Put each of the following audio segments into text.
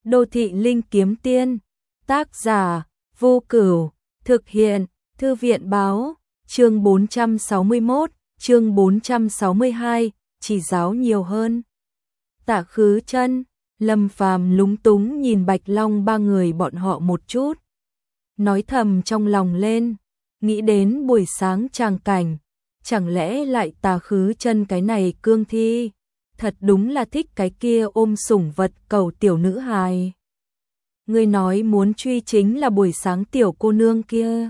Đô thị linh kiếm tiên. Tác giả Vô Cửu. Thực hiện Thư viện báo. Chương 461, chương 462, chỉ giáo nhiều hơn. Tạ Khứ Chân, Lâm Phàm lúng túng nhìn Bạch Long ba người bọn họ một chút. Nói thầm trong lòng lên, nghĩ đến buổi sáng tràng cảnh, chẳng lẽ lại Tạ Khứ Chân cái này cương thi, thật đúng là thích cái kia ôm sủng vật cầu tiểu nữ hài. Ngươi nói muốn truy chính là buổi sáng tiểu cô nương kia.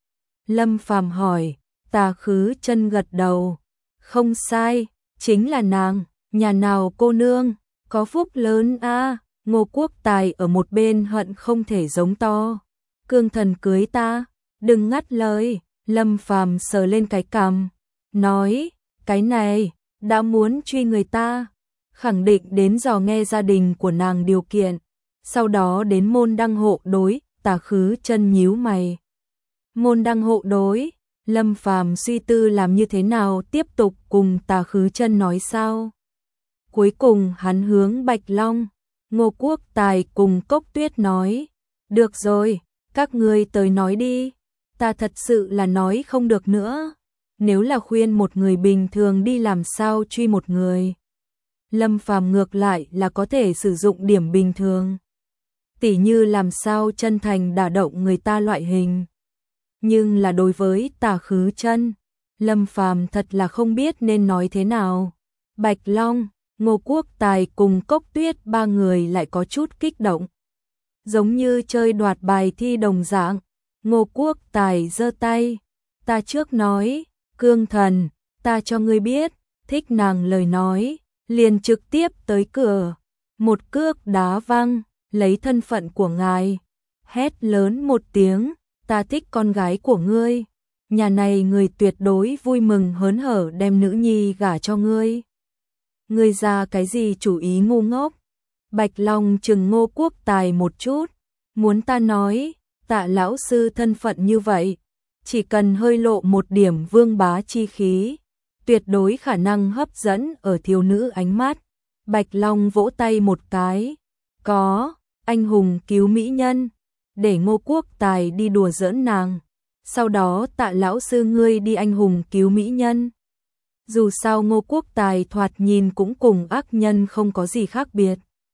Lâm Phàm hỏi, Tạ Khứ Chân gật đầu, không sai, chính là nàng, nhà nào cô nương, có phúc lớn a. Ngô Quốc Tài ở một bên hận không thể giống to. Cương thần cưới ta, đừng ngắt lời. Lâm Phàm sờ lên cái cằm, nói, cái này, đã muốn truy người ta, khẳng định đến dò nghe gia đình của nàng điều kiện, sau đó đến môn đăng hộ đối. Tạ Khứ Chân nhíu mày. Môn đăng hộ đối, Lâm Phàm suy tư làm như thế nào tiếp tục cùng Tạ Khứ Chân nói sao. Cuối cùng hắn hướng Bạch Long, Ngô Quốc Tài cùng Cốc Tuyết nói, được rồi, các ngươi tới nói đi, ta thật sự là nói không được nữa. Nếu là khuyên một người bình thường đi làm sao truy một người, Lâm Phàm ngược lại là có thể sử dụng điểm bình thường, tỉ như làm sao chân thành đả động người ta loại hình. Nhưng là đối với Tạ Khứ Chân, Lâm Phàm thật là không biết nên nói thế nào. Bạch Long, Ngô Quốc Tài cùng Cốc Tuyết ba người lại có chút kích động, giống như chơi đoạt bài thi đồng dạng. Ngô Quốc Tài giơ tay, ta trước nói, Cương thần, ta cho ngươi biết, thích nàng lời nói, liền trực tiếp tới cửa, một cước đá văng, lấy thân phận của ngài, hét lớn một tiếng, ta thích con gái của ngươi, nhà này người tuyệt đối vui mừng hớn hở đem nữ nhi gả cho ngươi. Ngươi ra cái gì chủ ý ngu ngốc? Bạch Long chừng Ngô Quốc Tài một chút, muốn ta nói, Tạ lão sư thân phận như vậy, chỉ cần hơi lộ một điểm vương bá chi khí, tuyệt đối khả năng hấp dẫn ở thiếu nữ ánh mắt. Bạch Long vỗ tay một cái, có, anh hùng cứu mỹ nhân, để Ngô Quốc Tài đi đùa giỡn nàng, sau đó Tạ lão sư ngươi đi anh hùng cứu mỹ nhân. Dù sao Ngô Quốc Tài thoạt nhìn cũng cùng ác nhân không có gì khác biệt.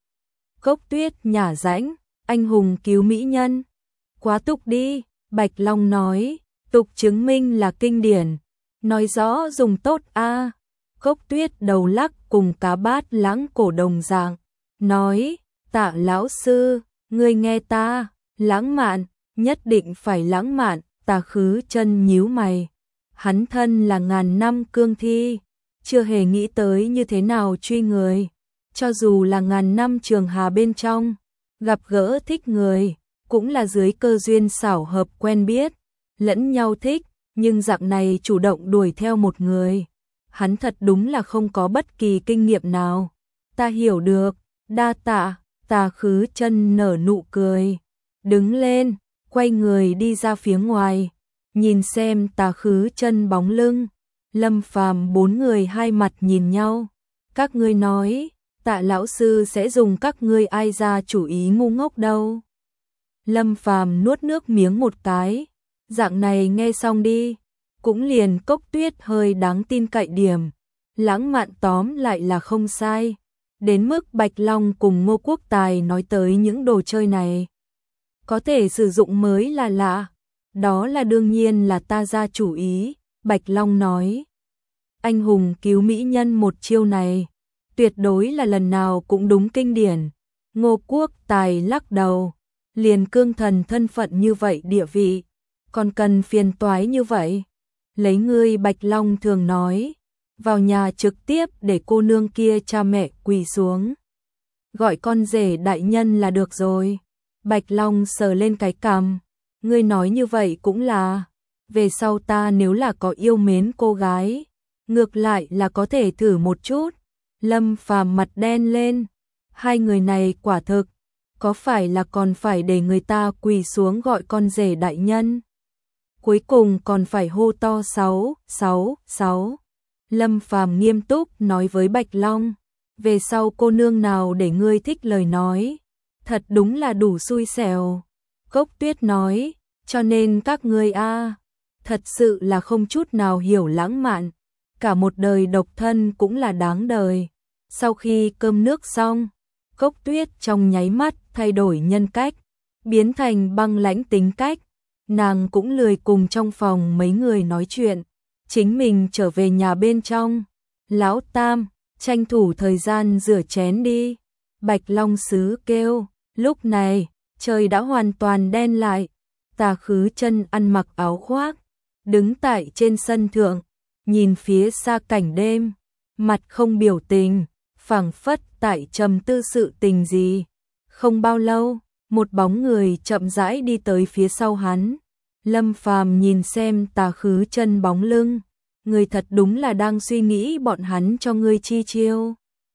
Cốc Tuyết nhả rãnh, anh hùng cứu mỹ nhân, quá tục đi. Bạch Long nói, tục chứng minh là kinh điển, nói rõ dùng tốt a. Cốc Tuyết đầu lắc cùng cá bát lãng cổ đồng dạng, nói, Tạ lão sư, ngươi nghe ta, lãng mạn, nhất định phải lãng mạn. Tạ Khứ Chân nhíu mày, hắn thân là ngàn năm cương thi, chưa hề nghĩ tới như thế nào truy người, cho dù là ngàn năm trường hà bên trong, gặp gỡ thích người, cũng là dưới cơ duyên xảo hợp quen biết, lẫn nhau thích, nhưng dạng này chủ động đuổi theo một người, hắn thật đúng là không có bất kỳ kinh nghiệm nào. Ta hiểu được, đa tạ. Tạ Khứ Chân nở nụ cười, đứng lên, quay người đi ra phía ngoài, nhìn xem Tạ Khứ Chân bóng lưng. Lâm Phàm bốn người hai mặt nhìn nhau, các ngươi nói, Tạ lão sư sẽ dùng các ngươi ai ra chủ ý ngu ngốc đâu. Lâm Phàm nuốt nước miếng một cái, dạng này nghe xong đi, cũng liền Cốc Tuyết hơi đáng tin cậy điểm, lãng mạn tóm lại là không sai, đến mức Bạch Long cùng Ngô Quốc Tài nói tới những đồ chơi này, có thể sử dụng mới là lạ, đó là đương nhiên là ta ra chủ ý. Bạch Long nói, anh hùng cứu mỹ nhân một chiêu này, tuyệt đối là lần nào cũng đúng kinh điển. Ngô Quốc Tài lắc đầu, liền cương thần thân phận như vậy địa vị, còn cần phiền toái như vậy. Lấy ngươi, Bạch Long thường nói, vào nhà trực tiếp để cô nương kia cha mẹ quỳ xuống, gọi con rể đại nhân là được rồi. Bạch Long sờ lên cái cằm, ngươi nói như vậy cũng là, về sau ta nếu là có yêu mến cô gái, ngược lại là có thể thử một chút. Lâm Phàm mặt đen lên, hai người này quả thực, có phải là còn phải để người ta quỳ xuống gọi con rể đại nhân, cuối cùng còn phải hô to 666. Lâm Phàm nghiêm túc nói với Bạch Long, về sau cô nương nào để ngươi thích lời nói, thật đúng là đủ xui xẻo. Cốc Tuyết nói, cho nên các ngươi thật sự là không chút nào hiểu lãng mạn, cả một đời độc thân cũng là đáng đời. Sau khi cơm nước xong, Cốc Tuyết trong nháy mắt thay đổi nhân cách, biến thành băng lãnh tính cách. Nàng cũng lười cùng trong phòng mấy người nói chuyện, chính mình trở về nhà bên trong. Lão Tam, tranh thủ thời gian rửa chén đi. Bạch Long Sứ kêu. Lúc này, trời đã hoàn toàn đen lại. Tà Khứ Chân ăn mặc áo khoác, đứng tại trên sân thượng, nhìn phía xa cảnh đêm, mặt không biểu tình, phảng phất tại trầm tư sự tình gì. Không bao lâu, một bóng người chậm rãi đi tới phía sau hắn. Lâm Phàm nhìn xem Tà Khứ Chân bóng lưng, người thật đúng là đang suy nghĩ bọn hắn cho ngươi chi chiêu.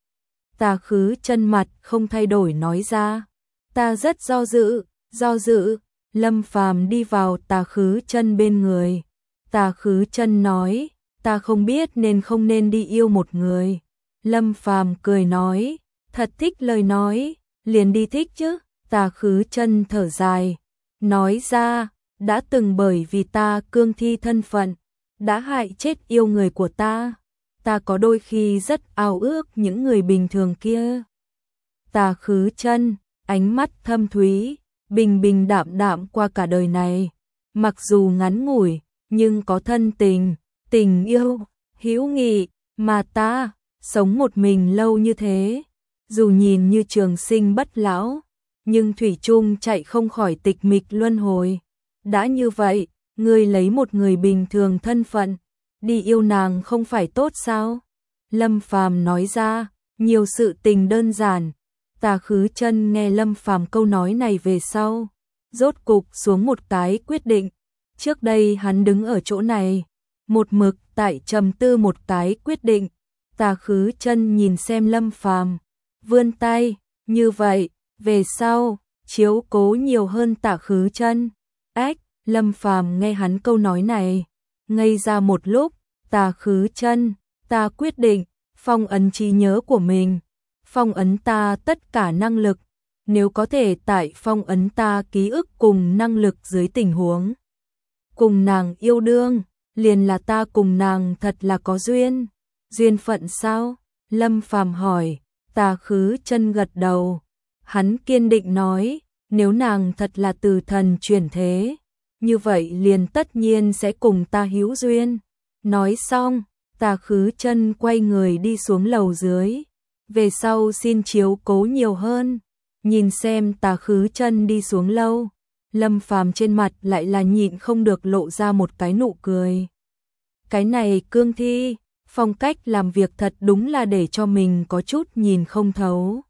Tà Khứ Chân mặt không thay đổi nói ra, ta rất do dự. Lâm Phàm đi vào Tà Khứ Chân bên người. Tà Khứ Chân nói, ta không biết nên không nên đi yêu một người. Lâm Phàm cười nói, thật thích lời nói, liền đi thích chứ. Tà Khứ Chân thở dài, nói ra, đã từng bởi vì ta cương thi thân phận, đã hại chết yêu người của ta. Ta có đôi khi rất ao ước những người bình thường kia. Tà Khứ Chân, ánh mắt thâm thúy, bình bình đạm đạm qua cả đời này. Mặc dù ngắn ngủi, nhưng có thân tình, tình yêu, hữu nghị, mà ta, sống một mình lâu như thế. Dù nhìn như trường sinh bất lão, nhưng thủy chung chạy không khỏi tịch mịch luân hồi. Đã như vậy, ngươi lấy một người bình thường thân phận, đi yêu nàng không phải tốt sao? Lâm Phàm nói ra, nhiều sự tình đơn giản. Tà Khứ Chân nghe Lâm Phàm câu nói này về sau, rốt cục xuống một cái quyết định. Trước đây hắn đứng ở chỗ này, một mực tại trầm tư một cái quyết định. Tà Khứ Chân nhìn xem Lâm Phàm, vươn tay, như vậy, về sau, chiếu cố nhiều hơn Tà Khứ Chân. Ách, Lâm Phàm nghe hắn câu nói này, ngây ra một lúc. Tà Khứ Chân, ta quyết định phong ấn trí nhớ của mình, phong ấn ta tất cả năng lực, nếu có thể tại phong ấn ta ký ức cùng năng lực dưới tình huống cùng nàng yêu đương, liền là ta cùng nàng thật là có duyên. Duyên phận sao? Lâm Phàm hỏi. Tà Khứ Chân gật đầu. Hắn kiên định nói, nếu nàng thật là từ thần chuyển thế, như vậy liền tất nhiên sẽ cùng ta hữu duyên. Nói xong, Tà Khứ Chân quay người đi xuống lầu dưới. Về sau xin chiếu cố nhiều hơn. Nhìn xem Tà Khứ Chân đi xuống lâu, Lâm Phàm trên mặt lại là nhịn không được lộ ra một cái nụ cười. Cái này cương thi, phong cách làm việc thật đúng là để cho mình có chút nhìn không thấu.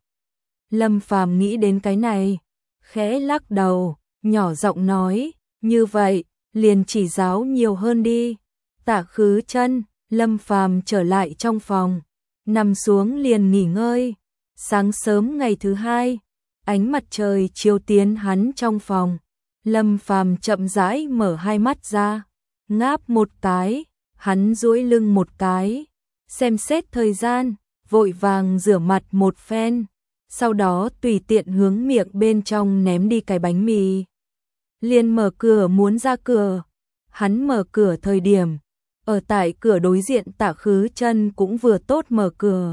Lâm Phàm nghĩ đến cái này, khẽ lắc đầu, nhỏ giọng nói, như vậy, liền chỉ giáo nhiều hơn đi. Tà Khứ Chân, Lâm Phàm trở lại trong phòng, nằm xuống liền nghỉ ngơi. Sáng sớm ngày thứ hai, ánh mặt trời chiếu tiến hắn trong phòng. Lâm Phàm chậm rãi mở hai mắt ra, ngáp một cái, hắn duỗi lưng một cái, xem xét thời gian, vội vàng rửa mặt một phen, sau đó tùy tiện hướng miệng bên trong ném đi cái bánh mì. Liền mở cửa muốn ra cửa, hắn mở cửa thời điểm, ở tại cửa đối diện Tà Khứ Chân cũng vừa tốt mở cửa.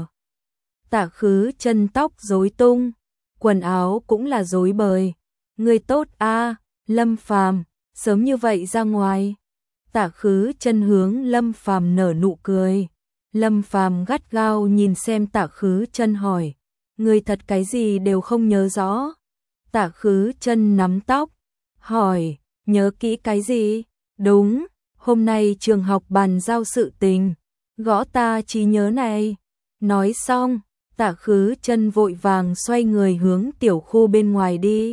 Tà Khứ Chân tóc rối tung, quần áo cũng là rối bời. Người tốt a, Lâm Phàm, sớm như vậy ra ngoài. Tà Khứ Chân hướng Lâm Phàm nở nụ cười. Lâm Phàm gắt gao nhìn xem Tà Khứ Chân hỏi, người thật cái gì đều không nhớ rõ. Tà Khứ Chân nắm tóc, hỏi, nhớ kỹ cái gì? Đúng, hôm nay trường học bàn giao sự tình, gõ ta trí nhớ này. Nói xong, Tà Khứ Chân vội vàng xoay người hướng tiểu khu bên ngoài đi.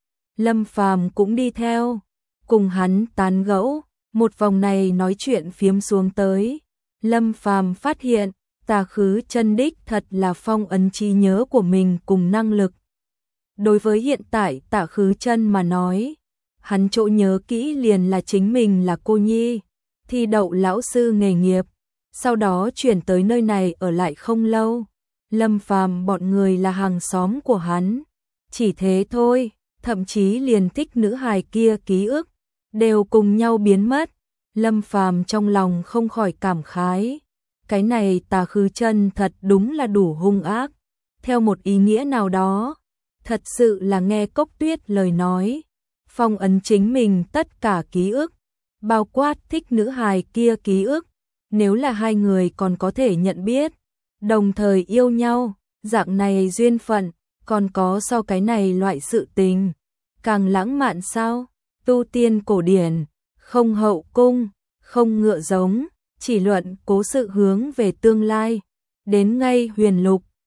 Lâm Phàm cũng đi theo, cùng hắn tán gẫu, một vòng này nói chuyện phiếm xuống tới. Lâm Phàm phát hiện, Tà Khứ Chân đích thật là phong ấn trí nhớ của mình cùng năng lực. Đối với hiện tại Tà Khứ Chân mà nói, hắn chỗ nhớ kỹ liền là chính mình là cô nhi, thi đậu lão sư nghề nghiệp, sau đó chuyển tới nơi này ở lại không lâu. Lâm Phàm bọn người là hàng xóm của hắn, Chỉ thế thôi, thậm chí liền thích nữ hài kia ký ức, đều cùng nhau biến mất. Lâm Phàm trong lòng không khỏi cảm khái. Cái này Tà Khứ Chân thật đúng là đủ hung ác. Theo một ý nghĩa nào đó, thật sự là nghe Cốc Tuyết lời nói, phong ấn chính mình tất cả ký ức, bao quát thích nữ hài kia ký ức, nếu là hai người còn có thể nhận biết, đồng thời yêu nhau, dạng này duyên phận, còn có sau cái này loại sự tình, càng lãng mạn sao? Tu tiên cổ điển, không hậu cung, không ngựa giống, chỉ luận cố sự hướng về tương lai, đến ngay huyền lục,